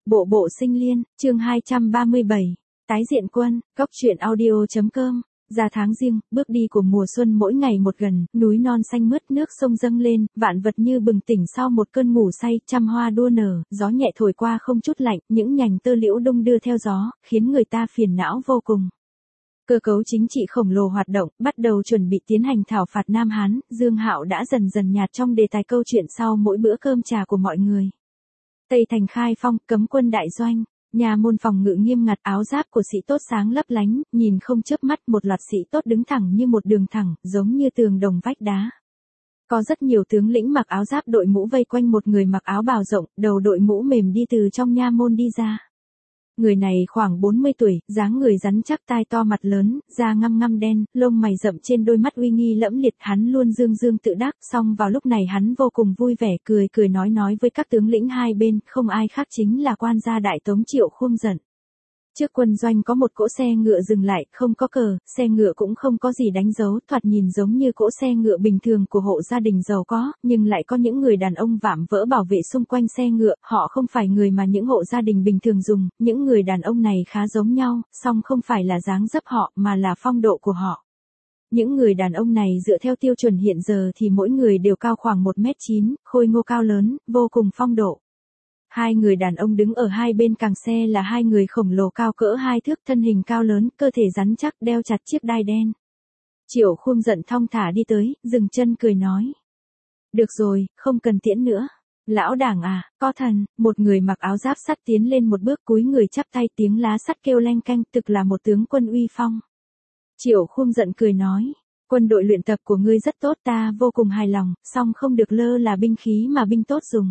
Bộ bộ sinh liên, chương 237, tái diện quân, góc truyện audio.com, ra tháng riêng, bước đi của mùa xuân mỗi ngày một gần, núi non xanh mướt nước sông dâng lên, vạn vật như bừng tỉnh sau một cơn ngủ say, trăm hoa đua nở, gió nhẹ thổi qua không chút lạnh, những nhành tơ liễu đung đưa theo gió, khiến người ta phiền não vô cùng. Cơ cấu chính trị khổng lồ hoạt động, bắt đầu chuẩn bị tiến hành thảo phạt Nam Hán, Dương Hạo đã dần dần nhạt trong đề tài câu chuyện sau mỗi bữa cơm trà của mọi người. Tây thành khai phong, cấm quân đại doanh, nhà môn phòng ngự nghiêm ngặt, áo giáp của sĩ tốt sáng lấp lánh, nhìn không chớp mắt, một loạt sĩ tốt đứng thẳng như một đường thẳng, giống như tường đồng vách đá. Có rất nhiều tướng lĩnh mặc áo giáp đội mũ vây quanh một người mặc áo bào rộng, đầu đội mũ mềm đi từ trong nha môn đi ra. Người này khoảng 40 tuổi, dáng người rắn chắc, tai to mặt lớn, da ngăm ngăm đen, lông mày rậm, trên đôi mắt uy nghi lẫm liệt, hắn luôn dương dương tự đắc, song vào lúc này hắn vô cùng vui vẻ, cười cười nói với các tướng lĩnh hai bên, không ai khác chính là quan gia Đại Tống Triệu Khuông Dận. Trước quân doanh có một cỗ xe ngựa dừng lại, không có cờ, xe ngựa cũng không có gì đánh dấu, thoạt nhìn giống như cỗ xe ngựa bình thường của hộ gia đình giàu có, nhưng lại có những người đàn ông vạm vỡ bảo vệ xung quanh xe ngựa, họ không phải người mà những hộ gia đình bình thường dùng, những người đàn ông này khá giống nhau, song không phải là dáng dấp họ, mà là phong độ của họ. Những người đàn ông này dựa theo tiêu chuẩn hiện giờ thì mỗi người đều cao khoảng 1m9, khôi ngô cao lớn, vô cùng phong độ. Hai người đàn ông đứng ở hai bên càng xe là hai người khổng lồ cao cỡ 2 thước, thân hình cao lớn, cơ thể rắn chắc, đeo chặt chiếc đai đen. Triệu Khuông Dận thong thả đi tới, dừng chân cười nói. Được rồi, không cần tiễn nữa. Lão Đảng à, có thần, một người mặc áo giáp sắt tiến lên một bước, cúi người chắp tay, tiếng lá sắt kêu leng keng, thực là một tướng quân uy phong. Triệu Khuông Dận cười nói. Quân đội luyện tập của ngươi rất tốt, ta vô cùng hài lòng, song không được lơ là binh khí mà binh tốt dùng.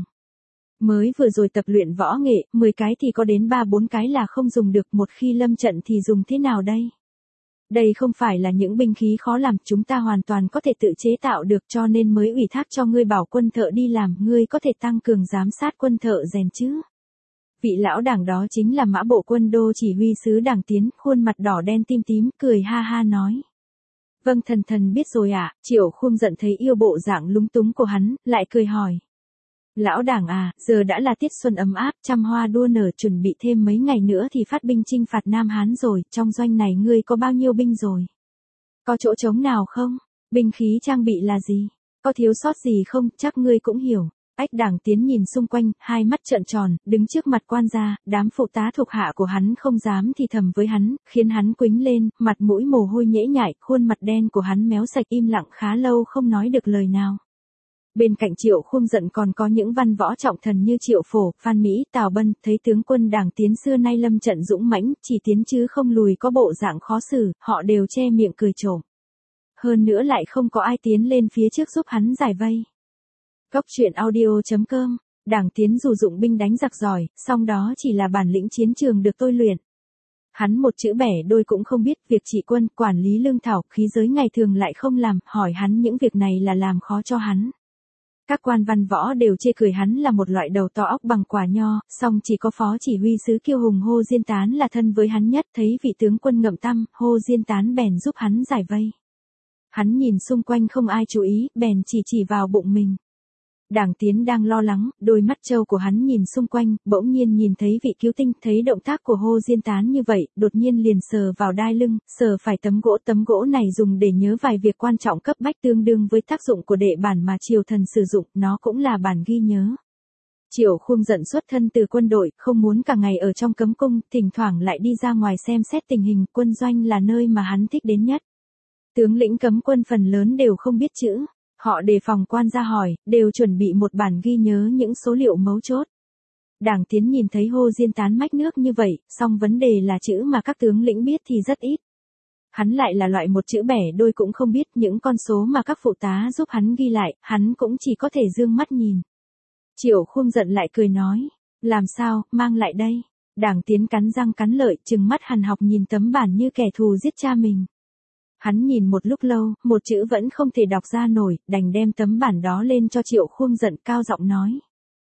Mới vừa rồi tập luyện võ nghệ, 10 cái thì có đến 3-4 cái là không dùng được, một khi lâm trận thì dùng thế nào đây? Đây không phải là những binh khí khó làm, chúng ta hoàn toàn có thể tự chế tạo được, cho nên mới ủy thác cho ngươi bảo quân thợ đi làm, ngươi có thể tăng cường giám sát quân thợ rèn chứ? Vị lão đảng đó chính là Mã Bộ Quân Đô chỉ huy sứ Đảng Tiến, khuôn mặt đỏ đen tim tím, cười ha ha nói. Vâng, thần biết rồi ạ. Triệu Khuông Dận thấy yêu bộ dạng lúng túng của hắn, lại cười hỏi. Lão Đảng à, giờ đã là tiết xuân ấm áp, trăm hoa đua nở, chuẩn bị thêm mấy ngày nữa thì phát binh chinh phạt Nam Hán rồi, trong doanh này ngươi có bao nhiêu binh rồi? Có chỗ trống nào không? Binh khí trang bị là gì? Có thiếu sót gì không? Chắc ngươi cũng hiểu. Ách Đảng Tiến nhìn xung quanh, hai mắt trợn tròn, đứng trước mặt quan gia, đám phụ tá thuộc hạ của hắn không dám thì thầm với hắn, khiến hắn quĩnh lên, mặt mũi mồ hôi nhễ nhại, khuôn mặt đen của hắn méo sạch, im lặng khá lâu không nói được lời nào. Bên cạnh Triệu Khuông Dận còn có những văn võ trọng thần như Triệu Phổ, Phan Mỹ, Tào Bân, thấy tướng quân Đảng Tiến xưa nay lâm trận dũng mãnh, chỉ tiến chứ không lùi, có bộ dạng khó xử, họ đều che miệng cười trộm. Hơn nữa lại không có ai tiến lên phía trước giúp hắn giải vây. Góc truyện audio.com, Đảng Tiến dù dụng binh đánh giặc giỏi, song đó chỉ là bản lĩnh chiến trường được tôi luyện. Hắn một chữ bẻ đôi cũng không biết, việc trị quân, quản lý lương thảo, khí giới ngày thường lại không làm, hỏi hắn những việc này là làm khó cho hắn. Các quan văn võ đều chê cười hắn là một loại đầu to óc bằng quả nho, song chỉ có phó chỉ huy sứ Kiêu Hùng Hô Diên Tán là thân với hắn nhất, thấy vị tướng quân ngậm tăm, Hô Diên Tán bèn giúp hắn giải vây. Hắn nhìn xung quanh không ai chú ý, bèn chỉ vào bụng mình. Đảng Tiến đang lo lắng, đôi mắt trâu của hắn nhìn xung quanh, bỗng nhiên nhìn thấy vị cứu tinh, thấy động tác của Hô Diên Tán như vậy, đột nhiên liền sờ vào đai lưng, sờ phải tấm gỗ này dùng để nhớ vài việc quan trọng cấp bách, tương đương với tác dụng của đệ bản mà triều thần sử dụng, nó cũng là bản ghi nhớ. Triệu Khuông Dận xuất thân từ quân đội, không muốn cả ngày ở trong cấm cung, thỉnh thoảng lại đi ra ngoài xem xét tình hình, quân doanh là nơi mà hắn thích đến nhất. Tướng lĩnh cấm quân phần lớn đều không biết chữ. Họ đề phòng quan gia hỏi, đều chuẩn bị một bản ghi nhớ những số liệu mấu chốt. Đảng Tiến nhìn thấy Hô Diên Tán mách nước như vậy, song vấn đề là chữ mà các tướng lĩnh biết thì rất ít. Hắn lại là loại một chữ bẻ đôi cũng không biết, những con số mà các phụ tá giúp hắn ghi lại, hắn cũng chỉ có thể dương mắt nhìn. Triệu Khuông Dận lại cười nói, làm sao, mang lại đây. Đảng Tiến cắn răng cắn lợi, trừng mắt hằn học nhìn tấm bản như kẻ thù giết cha mình. Hắn nhìn một lúc lâu, một chữ vẫn không thể đọc ra nổi, đành đem tấm bản đó lên cho Triệu Khuông Dận, cao giọng nói.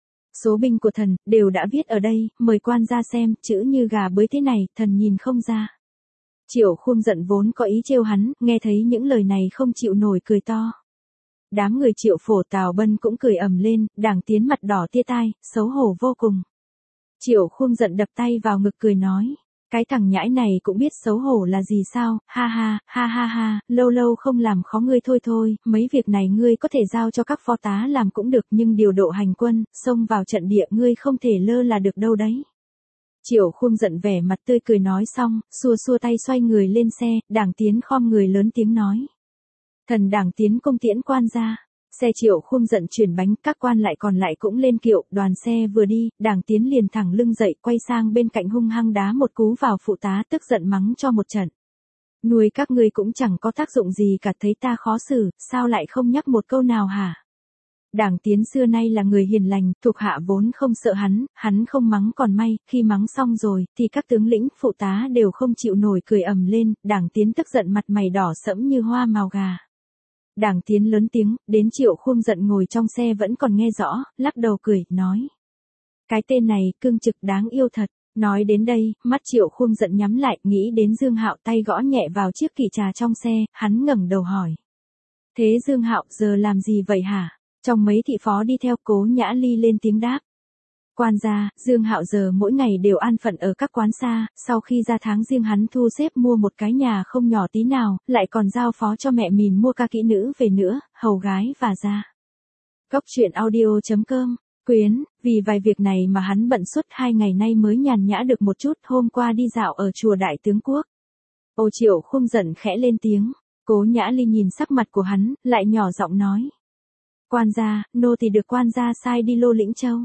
Số binh của thần, đều đã viết ở đây, mời quan ra xem, chữ như gà bới thế này, thần nhìn không ra. Triệu Khuông Dận vốn có ý trêu hắn, nghe thấy những lời này không chịu nổi cười to. Đám người Triệu Phổ, Tào Bân cũng cười ầm lên, Đảng Tiến mặt đỏ tia tai, xấu hổ vô cùng. Triệu Khung giận đập tay vào ngực cười nói. Cái thằng nhãi này cũng biết xấu hổ là gì sao, ha ha, ha ha ha, lâu lâu không làm khó ngươi thôi thôi, mấy việc này ngươi có thể giao cho các phó tá làm cũng được nhưng điều độ hành quân, xông vào trận địa ngươi không thể lơ là được đâu đấy. Triệu Khung giận vẻ mặt tươi cười nói xong, xua xua tay xoay người lên xe, Đảng Tiến khom người lớn tiếng nói. Thần Đảng Tiến cung tiễn quan ra. Xe Triệu Khung giận chuyển bánh, các quan lại còn lại cũng lên kiệu, đoàn xe vừa đi, Đảng Tiến liền thẳng lưng dậy quay sang bên cạnh hung hăng đá một cú vào phụ tá tức giận mắng cho một trận. Nuôi các ngươi cũng chẳng có tác dụng gì cả, thấy ta khó xử, sao lại không nhắc một câu nào hả? Đảng Tiến xưa nay là người hiền lành, thuộc hạ vốn không sợ hắn không mắng còn may, khi mắng xong rồi, thì các tướng lĩnh, phụ tá đều không chịu nổi cười ầm lên, Đảng Tiến tức giận mặt mày đỏ sẫm như hoa màu gà. Đảng Tiến lớn tiếng, đến Triệu Khung giận ngồi trong xe vẫn còn nghe rõ, lắc đầu cười, nói. Cái tên này, cương trực đáng yêu thật. Nói đến đây, mắt Triệu Khung giận nhắm lại, nghĩ đến Dương Hạo, tay gõ nhẹ vào chiếc kỷ trà trong xe, hắn ngẩng đầu hỏi. Thế Dương Hạo giờ làm gì vậy hả? Trong mấy thị phó đi theo, Cố Nhã Ly lên tiếng đáp. Quan gia, Dương Hạo giờ mỗi ngày đều an phận ở các quán xa, sau khi ra tháng riêng hắn thu xếp mua một cái nhà không nhỏ tí nào, lại còn giao phó cho mẹ mình mua ca kỹ nữ về nữa, hầu gái và gia. Góc truyện audio.com, Quyến, vì vài việc này mà hắn bận suốt 2 ngày nay mới nhàn nhã được một chút, hôm qua đi dạo ở chùa Đại Tướng Quốc. Ô Triệu Khung giận khẽ lên tiếng, Cố Nhã Ly nhìn sắc mặt của hắn, lại nhỏ giọng nói. Quan gia, nô tỳ được quan gia sai đi Lô Lĩnh Châu.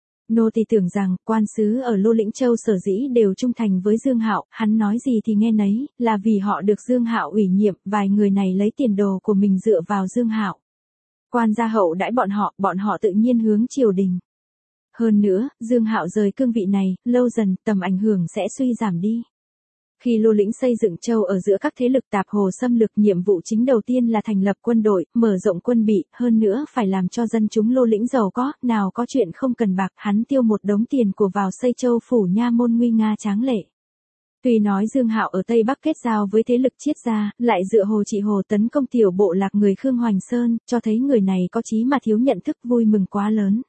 Nô tỳ tưởng rằng, quan sứ ở Lô Lĩnh Châu sở dĩ đều trung thành với Dương Hạo, hắn nói gì thì nghe nấy, là vì họ được Dương Hạo ủy nhiệm, vài người này lấy tiền đồ của mình dựa vào Dương Hạo. Quan gia hậu đãi bọn họ tự nhiên hướng triều đình. Hơn nữa, Dương Hạo rời cương vị này, lâu dần, tầm ảnh hưởng sẽ suy giảm đi. Khi Lô Lĩnh xây dựng châu ở giữa các thế lực tạp hồ xâm lược, nhiệm vụ chính đầu tiên là thành lập quân đội, mở rộng quân bị, hơn nữa phải làm cho dân chúng Lô Lĩnh giàu có, nào có chuyện không cần bạc, hắn tiêu một đống tiền của vào xây châu phủ nha môn nguy nga tráng lệ. Tuy nói Dương Hạo ở Tây Bắc kết giao với thế lực Triết gia, lại dựa Hồ Trị Hồ tấn công tiểu bộ lạc người Khương Hoành Sơn, cho thấy người này có chí mà thiếu nhận thức, vui mừng quá lớn.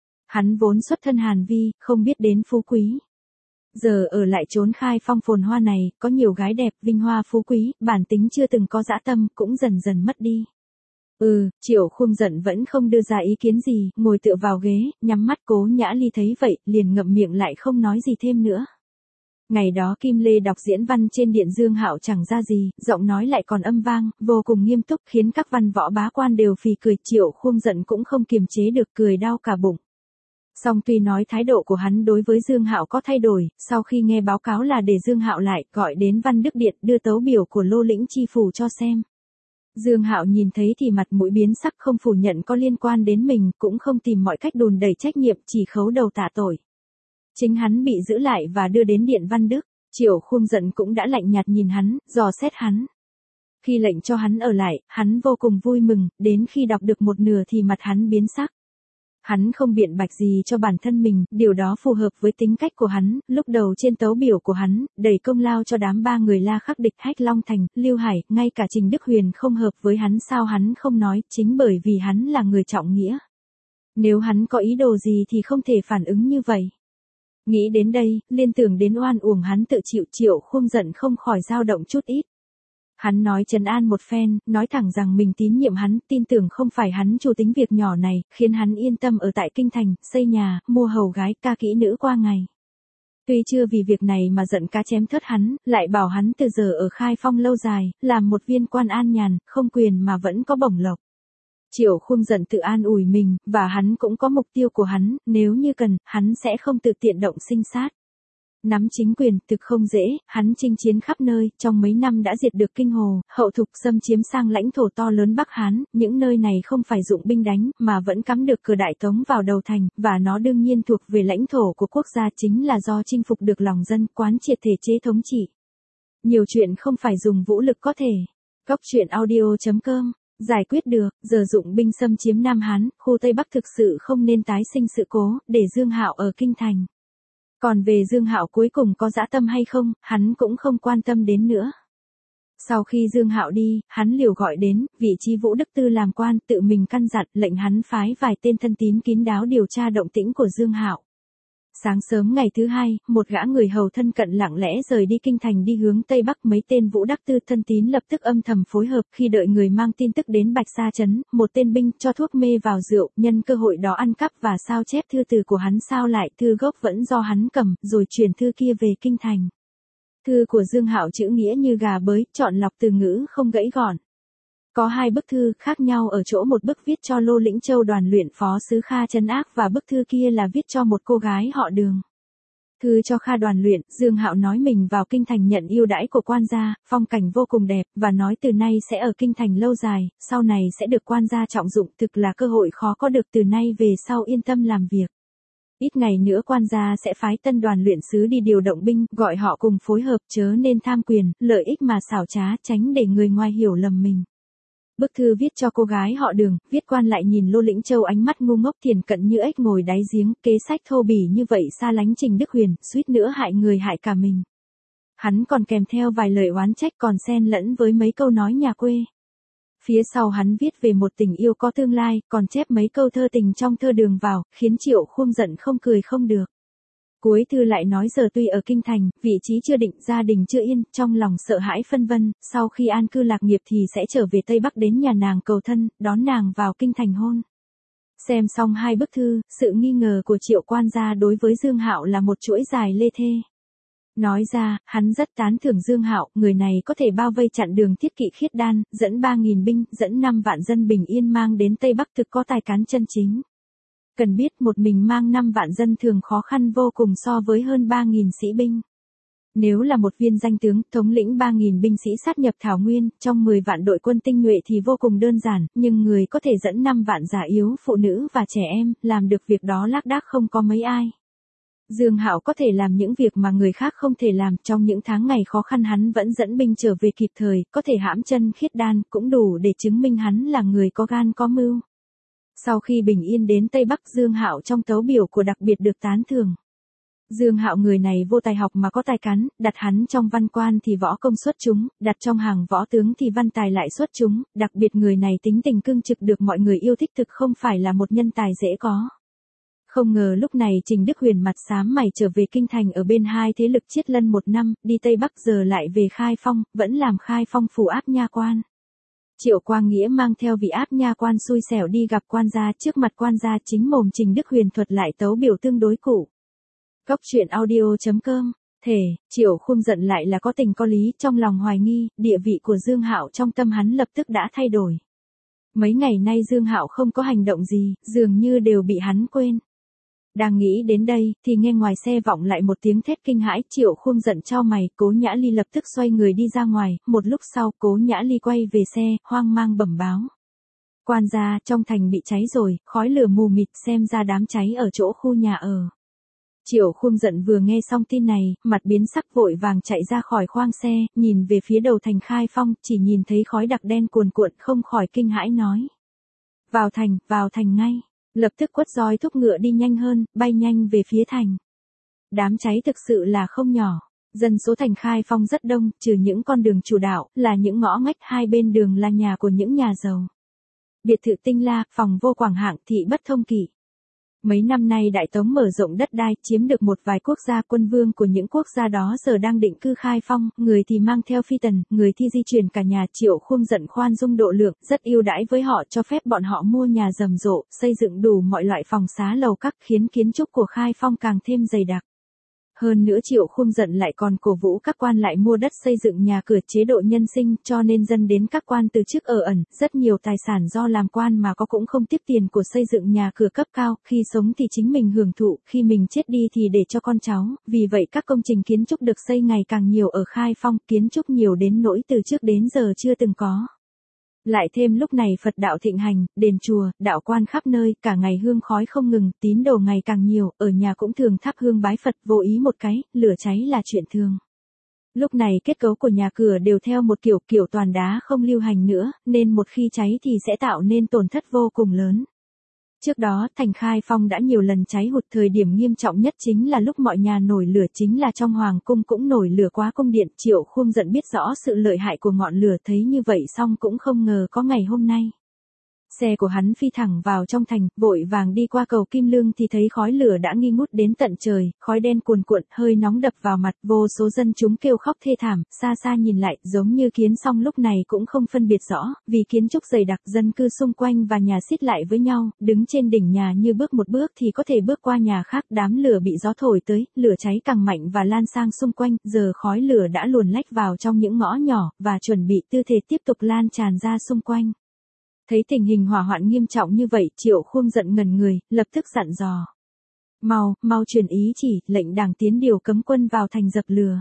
Hắn vốn xuất thân Hàn Vi, không biết đến phú quý. Giờ ở lại trốn Khai Phong phồn hoa này, có nhiều gái đẹp, vinh hoa phú quý, bản tính chưa từng có dã tâm, cũng dần dần mất đi. Triệu Khung giận vẫn không đưa ra ý kiến gì, ngồi tựa vào ghế, nhắm mắt. Cố Nhã Ly thấy vậy, liền ngậm miệng lại không nói gì thêm nữa. Ngày đó Kim Lê đọc diễn văn trên điện Dương Hạo chẳng ra gì, giọng nói lại còn âm vang, vô cùng nghiêm túc, khiến các văn võ bá quan đều phì cười. Triệu Khung giận cũng không kiềm chế được, cười đau cả bụng. Song tuy nói thái độ của hắn đối với Dương Hạo có thay đổi, sau khi nghe báo cáo là để Dương Hạo lại, gọi đến Văn Đức Điện, đưa tấu biểu của Lô Lĩnh chi phủ cho xem. Dương Hạo nhìn thấy thì mặt mũi biến sắc, không phủ nhận có liên quan đến mình, cũng không tìm mọi cách đùn đẩy trách nhiệm, chỉ khấu đầu tạ tội. Chính hắn bị giữ lại và đưa đến Điện Văn Đức, Triệu Khung giận cũng đã lạnh nhạt nhìn hắn, dò xét hắn. Khi lệnh cho hắn ở lại, hắn vô cùng vui mừng, đến khi đọc được một nửa thì mặt hắn biến sắc. Hắn không biện bạch gì cho bản thân mình, điều đó phù hợp với tính cách của hắn, lúc đầu trên tấu biểu của hắn, đẩy công lao cho đám 3 người La Khắc Địch, Hách Long Thành, Lưu Hải, ngay cả Trình Đức Huyền không hợp với hắn, sao hắn không nói, chính bởi vì hắn là người trọng nghĩa. Nếu hắn có ý đồ gì thì không thể phản ứng như vậy. Nghĩ đến đây, liên tưởng đến oan uổng hắn tự chịu, Triệu Khung giận không khỏi dao động chút ít. Hắn nói trấn an một phen, nói thẳng rằng mình tín nhiệm hắn, tin tưởng không phải hắn chủ tính việc nhỏ này, khiến hắn yên tâm ở tại kinh thành, xây nhà, mua hầu gái, ca kỹ nữ qua ngày. Tuy chưa vì việc này mà giận cá chém thớt hắn, lại bảo hắn từ giờ ở Khai Phong lâu dài, làm một viên quan an nhàn, không quyền mà vẫn có bổng lộc. Triệu Khung giận tự an ủi mình, và hắn cũng có mục tiêu của hắn, nếu như cần, hắn sẽ không tự tiện động sinh sát. Nắm chính quyền, thực không dễ, hắn chinh chiến khắp nơi, trong mấy năm đã diệt được Kinh Hồ, hậu thục xâm chiếm sang lãnh thổ to lớn Bắc Hán, những nơi này không phải dụng binh đánh, mà vẫn cắm được cờ Đại Tống vào đầu thành, và nó đương nhiên thuộc về lãnh thổ của quốc gia, chính là do chinh phục được lòng dân, quán triệt thể chế thống trị. Nhiều chuyện không phải dùng vũ lực có thể. Góc truyện audio.com giải quyết được, giờ dụng binh xâm chiếm Nam Hán, khu Tây Bắc thực sự không nên tái sinh sự cố, để Dương Hạo ở kinh thành. Còn về Dương Hạo cuối cùng có dã tâm hay không, hắn cũng không quan tâm đến nữa. Sau khi Dương Hạo đi, hắn liều gọi đến, vị trí Vũ Đức Tư làm quan, tự mình căn dặn, lệnh hắn phái vài tên thân tín kín đáo điều tra động tĩnh của Dương Hạo. Sáng sớm ngày thứ hai, một gã người hầu thân cận lặng lẽ rời đi kinh thành đi hướng Tây Bắc. Mấy tên Vũ Đắc Tư thân tín lập tức âm thầm phối hợp. Khi đợi người mang tin tức đến Bạch Sa trấn, một tên binh cho thuốc mê vào rượu, nhân cơ hội đó ăn cắp và sao chép thư từ của hắn, sao lại thư gốc vẫn do hắn cầm, rồi truyền thư kia về kinh thành. Thư của Dương Hạo chữ nghĩa như gà bới, chọn lọc từ ngữ không gãy gọn. Có hai bức thư khác nhau ở chỗ một bức viết cho Lô Lĩnh Châu đoàn luyện phó sứ Kha trấn ác và bức thư kia là viết cho một cô gái họ Đường. Thư cho Kha đoàn luyện, Dương Hạo nói mình vào kinh thành nhận ưu đãi của quan gia, phong cảnh vô cùng đẹp, và nói từ nay sẽ ở kinh thành lâu dài, sau này sẽ được quan gia trọng dụng, thực là cơ hội khó có được, từ nay về sau yên tâm làm việc. Ít ngày nữa quan gia sẽ phái tân đoàn luyện sứ đi điều động binh, gọi họ cùng phối hợp, chớ nên tham quyền, lợi ích mà xảo trá, tránh để người ngoài hiểu lầm mình. Bức thư viết cho cô gái họ Đường, viết quan lại nhìn Lô Lĩnh Châu ánh mắt ngu ngốc thiền cận như ếch ngồi đáy giếng, kế sách thô bỉ như vậy xa lánh Trình Đức Huyền, suýt nữa hại người hại cả mình. Hắn còn kèm theo vài lời oán trách còn xen lẫn với mấy câu nói nhà quê. Phía sau hắn viết về một tình yêu có tương lai, còn chép mấy câu thơ tình trong thơ Đường vào, khiến Triệu Khung giận không cười không được. Cuối thư lại nói giờ tuy ở kinh thành, vị trí chưa định, gia đình chưa yên, trong lòng sợ hãi phân vân, sau khi an cư lạc nghiệp thì sẽ trở về Tây Bắc đến nhà nàng cầu thân, đón nàng vào kinh thành hôn. Xem xong hai bức thư, sự nghi ngờ của Triệu quan gia đối với Dương Hạo là một chuỗi dài lê thê. Nói ra, hắn rất tán thưởng Dương Hạo, người này có thể bao vây chặn đường Thiết Kỵ Khiết Đan, dẫn 3.000 binh, dẫn 5 vạn dân bình yên mang đến Tây Bắc, thực có tài cán chân chính. Cần biết một mình mang 5 vạn dân thường khó khăn vô cùng so với hơn 3.000 sĩ binh. Nếu là một viên danh tướng, thống lĩnh 3.000 binh sĩ sát nhập Thảo Nguyên, trong 10 vạn đội quân tinh nhuệ thì vô cùng đơn giản, nhưng người có thể dẫn 5 vạn già yếu, phụ nữ và trẻ em, làm được việc đó lác đác không có mấy ai. Dương Hạo có thể làm những việc mà người khác không thể làm, trong những tháng ngày khó khăn hắn vẫn dẫn binh trở về kịp thời, có thể hãm chân Khiết Đan, cũng đủ để chứng minh hắn là người có gan có mưu. Sau khi bình yên đến Tây Bắc, Dương Hạo trong tấu biểu của đặc biệt được tán thưởng. Dương Hạo người này vô tài học mà có tài cán, đặt hắn trong văn quan thì võ công xuất chúng, đặt trong hàng võ tướng thì văn tài lại xuất chúng, đặc biệt người này tính tình cương trực được mọi người yêu thích, thực không phải là một nhân tài dễ có. Không ngờ lúc này Trình Đức Huyền mặt xám mày trở về kinh thành ở bên hai thế lực Chiết Lân 1 năm, đi Tây Bắc giờ lại về Khai Phong, vẫn làm Khai Phong phủ áp nha quan. Triệu Quang Nghĩa mang theo vị áp nha quan xui xẻo đi gặp quan gia, trước mặt quan gia chính mồm Trình Đức Huyền thuật lại tấu biểu tương đối cụ. Góc truyện audio.com, thể, Triệu Khung giận lại là có tình có lý, trong lòng hoài nghi, địa vị của Dương Hạo trong tâm hắn lập tức đã thay đổi. Mấy ngày nay Dương Hạo không có hành động gì, dường như đều bị hắn quên. Đang nghĩ đến đây, thì nghe ngoài xe vọng lại một tiếng thét kinh hãi, Triệu Khung giận chau mày, Cố Nhã Ly lập tức xoay người đi ra ngoài, một lúc sau, Cố Nhã Ly quay về xe, hoang mang bẩm báo. Quan gia, trong thành bị cháy rồi, khói lửa mù mịt, xem ra đám cháy ở chỗ khu nhà ở. Triệu Khung giận vừa nghe xong tin này, mặt biến sắc vội vàng chạy ra khỏi khoang xe, nhìn về phía đầu thành Khai Phong, chỉ nhìn thấy khói đặc đen cuồn cuộn, không khỏi kinh hãi nói. Vào thành ngay. Lập tức quất roi thúc ngựa đi nhanh hơn, bay nhanh về phía thành. Đám cháy thực sự là không nhỏ. Dân số thành Khai Phong rất đông, trừ những con đường chủ đạo, là những ngõ ngách hai bên đường là nhà của những nhà giàu. Biệt thự tinh la, phòng vô quảng hạng, thị bất thông kỵ. Mấy năm nay Đại Tống mở rộng đất đai, chiếm được một vài quốc gia, quân vương của những quốc gia đó giờ đang định cư Khai Phong, người thì mang theo phi tần, người thì di chuyển cả nhà. Triệu Khung giận khoan dung độ lượng, rất ưu đãi với họ, cho phép bọn họ mua nhà rầm rộ, xây dựng đủ mọi loại phòng xá lầu các, khiến kiến trúc của Khai Phong càng thêm dày đặc. Hơn nữa Triệu Khung giận lại còn cổ vũ các quan lại mua đất xây dựng nhà cửa, chế độ nhân sinh, cho nên dân đến các quan từ chức ở ẩn, rất nhiều tài sản do làm quan mà có cũng không tiếp tiền của xây dựng nhà cửa cấp cao, khi sống thì chính mình hưởng thụ, khi mình chết đi thì để cho con cháu, vì vậy các công trình kiến trúc được xây ngày càng nhiều ở Khai Phong, kiến trúc nhiều đến nỗi từ trước đến giờ chưa từng có. Lại thêm lúc này Phật đạo thịnh hành, đền chùa, đạo quan khắp nơi, cả ngày hương khói không ngừng, tín đồ ngày càng nhiều, ở nhà cũng thường thắp hương bái Phật, vô ý một cái, lửa cháy là chuyện thường. Lúc này kết cấu của nhà cửa đều theo một kiểu toàn đá không lưu hành nữa, nên một khi cháy thì sẽ tạo nên tổn thất vô cùng lớn. Trước đó, thành Khai Phong đã nhiều lần cháy hụt, thời điểm nghiêm trọng nhất chính là lúc mọi nhà nổi lửa, chính là trong hoàng cung cũng nổi lửa quá cung điện. Triệu Khung giận biết rõ sự lợi hại của ngọn lửa, thấy như vậy xong cũng không ngờ có ngày hôm nay. Xe của hắn phi thẳng vào trong thành, vội vàng đi qua cầu Kim Lương thì thấy khói lửa đã nghi ngút đến tận trời, khói đen cuồn cuộn, hơi nóng đập vào mặt, vô số dân chúng kêu khóc thê thảm, xa xa nhìn lại, giống như kiến song lúc này cũng không phân biệt rõ, vì kiến trúc dày đặc, dân cư xung quanh và nhà xít lại với nhau, đứng trên đỉnh nhà như bước một bước thì có thể bước qua nhà khác, đám lửa bị gió thổi tới, lửa cháy càng mạnh và lan sang xung quanh, giờ khói lửa đã luồn lách vào trong những ngõ nhỏ, và chuẩn bị tư thế tiếp tục lan tràn ra xung quanh. Thấy tình hình hỏa hoạn nghiêm trọng như vậy, Triệu Khuông giận ngần người, lập tức dặn dò. Mau truyền ý chỉ, lệnh đảng tiến điều cấm quân vào thành dập lửa.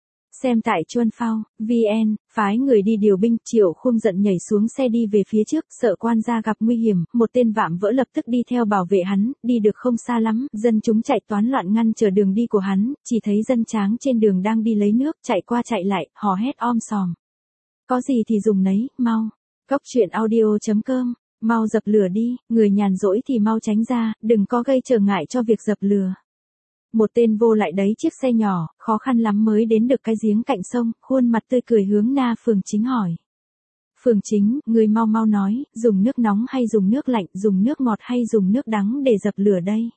Xem tại Chuân Phao, VN, phái người đi điều binh, Triệu Khuông giận nhảy xuống xe đi về phía trước, sợ quan gia gặp nguy hiểm, một tên vạm vỡ lập tức đi theo bảo vệ hắn, đi được không xa lắm, dân chúng chạy toán loạn ngăn chờ đường đi của hắn, chỉ thấy dân tráng trên đường đang đi lấy nước, chạy qua chạy lại, hò hét om sòm. Có gì thì dùng nấy, mau. Góc truyện audio.com, mau dập lửa đi, người nhàn rỗi thì mau tránh ra, đừng có gây trở ngại cho việc dập lửa. Một tên vô lại đấy chiếc xe nhỏ, khó khăn lắm mới đến được cái giếng cạnh sông, khuôn mặt tươi cười hướng Na Phường Chính hỏi. Phường Chính, người mau nói, dùng nước nóng hay dùng nước lạnh, dùng nước ngọt hay dùng nước đắng để dập lửa đây?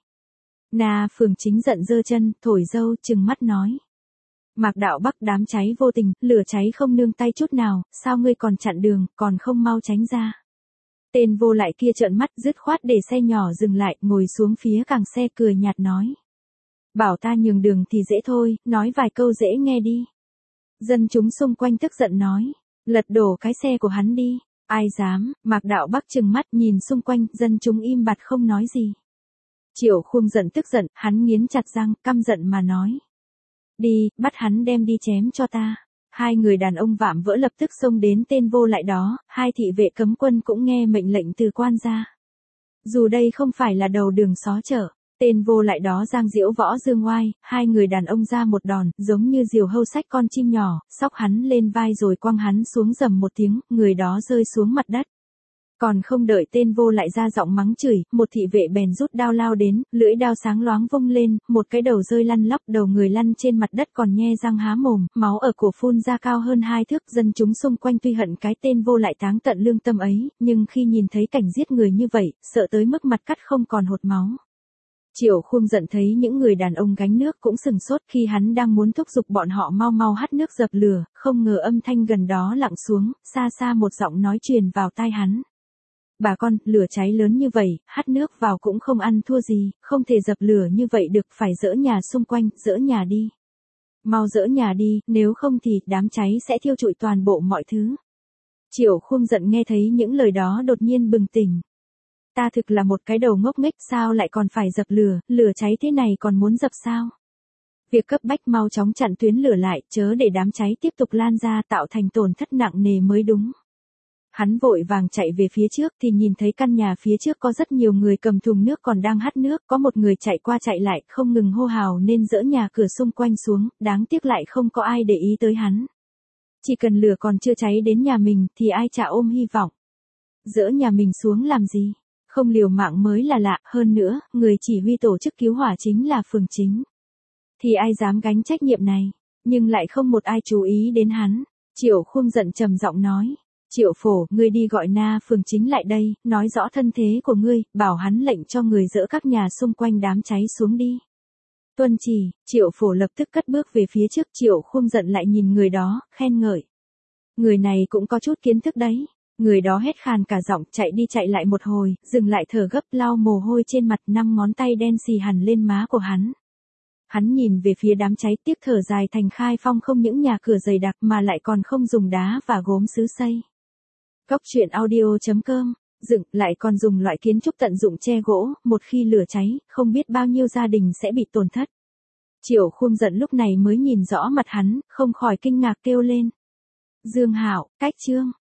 Na Phường Chính giận giơ chân, thổi dâu, trừng mắt nói. Mạc Đạo Bắc, đám cháy vô tình, lửa cháy không nương tay chút nào, sao ngươi còn chặn đường, còn không mau tránh ra? Tên vô lại kia trợn mắt, dứt khoát để xe nhỏ dừng lại, ngồi xuống phía càng xe cười nhạt nói. Bảo ta nhường đường thì dễ thôi, nói vài câu dễ nghe đi. Dân chúng xung quanh tức giận nói, lật đổ cái xe của hắn đi, ai dám? Mạc Đạo Bắc trừng mắt nhìn xung quanh, dân chúng im bặt không nói gì. Triệu Khuông giận tức giận, hắn nghiến chặt răng, căm giận mà nói. Đi, bắt hắn đem đi chém cho ta. Hai người đàn ông vạm vỡ lập tức xông đến tên vô lại đó, hai thị vệ cấm quân cũng nghe mệnh lệnh từ quan gia. Dù đây không phải là đầu đường xó chợ, tên vô lại đó giang diễu võ dương oai, hai người đàn ông ra một đòn, giống như diều hâu xách con chim nhỏ, xóc hắn lên vai rồi quăng hắn xuống rầm một tiếng, người đó rơi xuống mặt đất. Còn không đợi tên vô lại ra giọng mắng chửi, một thị vệ bèn rút đao lao đến, lưỡi đao sáng loáng vung lên, một cái đầu rơi lăn lóc, đầu người lăn trên mặt đất còn nhe răng há mồm, máu ở cổ phun ra cao hơn 2 thước, dân chúng xung quanh tuy hận cái tên vô lại táng tận lương tâm ấy, nhưng khi nhìn thấy cảnh giết người như vậy, sợ tới mức mặt cắt không còn hột máu. Triệu Khuông giận thấy những người đàn ông gánh nước cũng sừng sốt khi hắn đang muốn thúc giục bọn họ mau hắt nước dập lửa, không ngờ âm thanh gần đó lặng xuống, xa xa một giọng nói truyền vào tai hắn. Bà con, lửa cháy lớn như vậy, hắt nước vào cũng không ăn thua gì, không thể dập lửa như vậy được, phải dỡ nhà xung quanh, dỡ nhà đi. Mau dỡ nhà đi, nếu không thì đám cháy sẽ thiêu trụi toàn bộ mọi thứ. Triệu Khuông giận nghe thấy những lời đó đột nhiên bừng tỉnh. Ta thực là một cái đầu ngốc nghếch, sao lại còn phải dập lửa, lửa cháy thế này còn muốn dập sao? Việc cấp bách mau chóng chặn tuyến lửa lại, chớ để đám cháy tiếp tục lan ra tạo thành tổn thất nặng nề mới đúng. Hắn vội vàng chạy về phía trước thì nhìn thấy căn nhà phía trước có rất nhiều người cầm thùng nước còn đang hắt nước, có một người chạy qua chạy lại không ngừng hô hào nên dỡ nhà cửa xung quanh xuống, đáng tiếc lại không có ai để ý tới hắn. Chỉ cần lửa còn chưa cháy đến nhà mình thì ai chả ôm hy vọng. Dỡ nhà mình xuống làm gì? Không liều mạng mới là lạ, hơn nữa, người chỉ huy tổ chức cứu hỏa chính là Phường Chính. Thì ai dám gánh trách nhiệm này, nhưng lại không một ai chú ý đến hắn. Triệu Khuông giận trầm giọng nói. Triệu Phổ, ngươi đi gọi Na Phường Chính lại đây, nói rõ thân thế của ngươi, bảo hắn lệnh cho người dỡ các nhà xung quanh đám cháy xuống đi. Tuân chỉ, Triệu Phổ lập tức cất bước về phía trước, Triệu Khuông giận lại nhìn người đó, khen ngợi. Người này cũng có chút kiến thức đấy. Người đó hét khàn cả giọng, chạy đi chạy lại một hồi, dừng lại thở gấp, lau mồ hôi trên mặt, 5 ngón tay đen xì hẳn lên má của hắn. Hắn nhìn về phía đám cháy, tiếc thở dài thành Khai Phong không những nhà cửa dày đặc mà lại còn không dùng đá và gốm sứ xây. Góc truyện audio.com, dựng lại còn dùng loại kiến trúc tận dụng tre gỗ, một khi lửa cháy, không biết bao nhiêu gia đình sẽ bị tổn thất. Triệu Khuông giận lúc này mới nhìn rõ mặt hắn, không khỏi kinh ngạc kêu lên. Dương Hạo, cách chương.